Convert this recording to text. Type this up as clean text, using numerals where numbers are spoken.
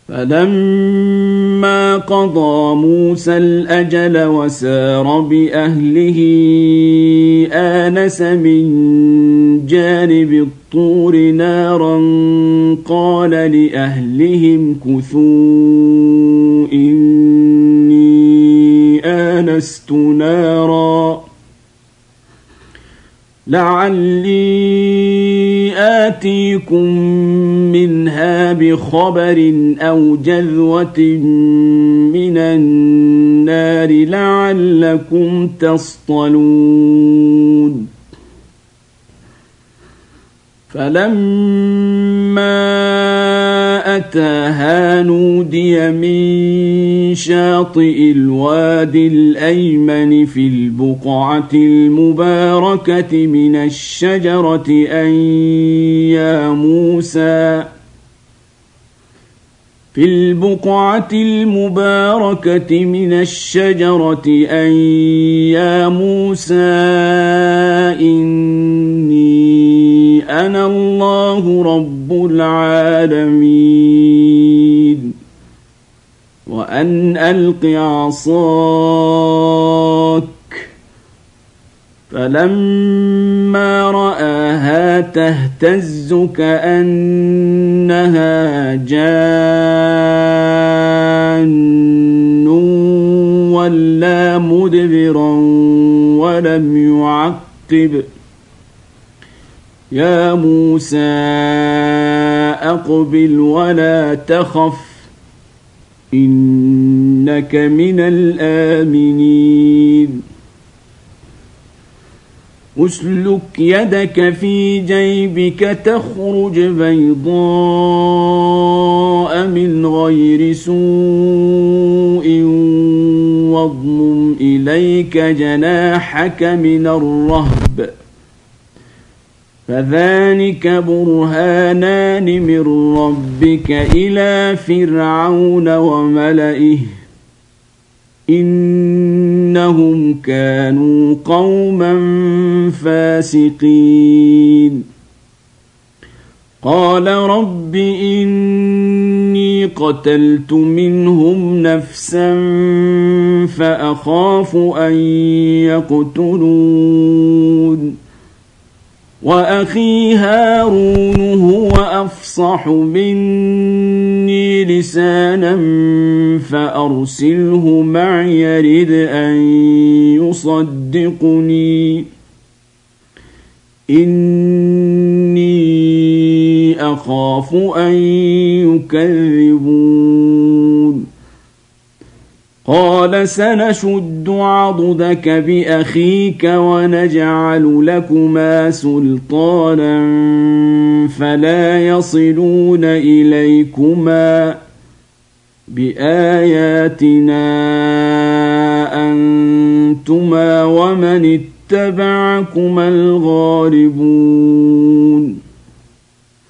فلما قضى موسى الأجل وسار بأهله آنس من جانب الطور نارا قال لأهلهم كثوا إني آنست نارا لعلي آتيكم منها بخبر أو جذوة من النار لعلكم تصطلون فلما أتاها نودي من شاطئ الوادي الأيمن في البقعة المباركة من الشجرة أن يا موسى إني أنا الله رب العالمين وأن ألق عصاك فلما رآها تهتز كأنها جان ولا مدبرا ولم يعقب يا موسى أقبل ولا تخف إنك من الآمنين أسلك يدك في جيبك تخرج بيضاء من غير سوء واضمم إليك جناحك من الرهب فذلك برهانان من ربك إلى فرعون وملئه إنهم كانوا قوما فاسقين قال رب إني قتلت منهم نفسا فأخاف أن يقتلون وأخي هارون هو أفصح مني لسانا فأرسله معي يرد أن يصدقني إني أخاف أن يكذبون قال سنشد عضدك بأخيك ونجعل لكما سلطانا فلا يصلون إليكما بآياتنا أنتما ومن اتبعكما الغالبون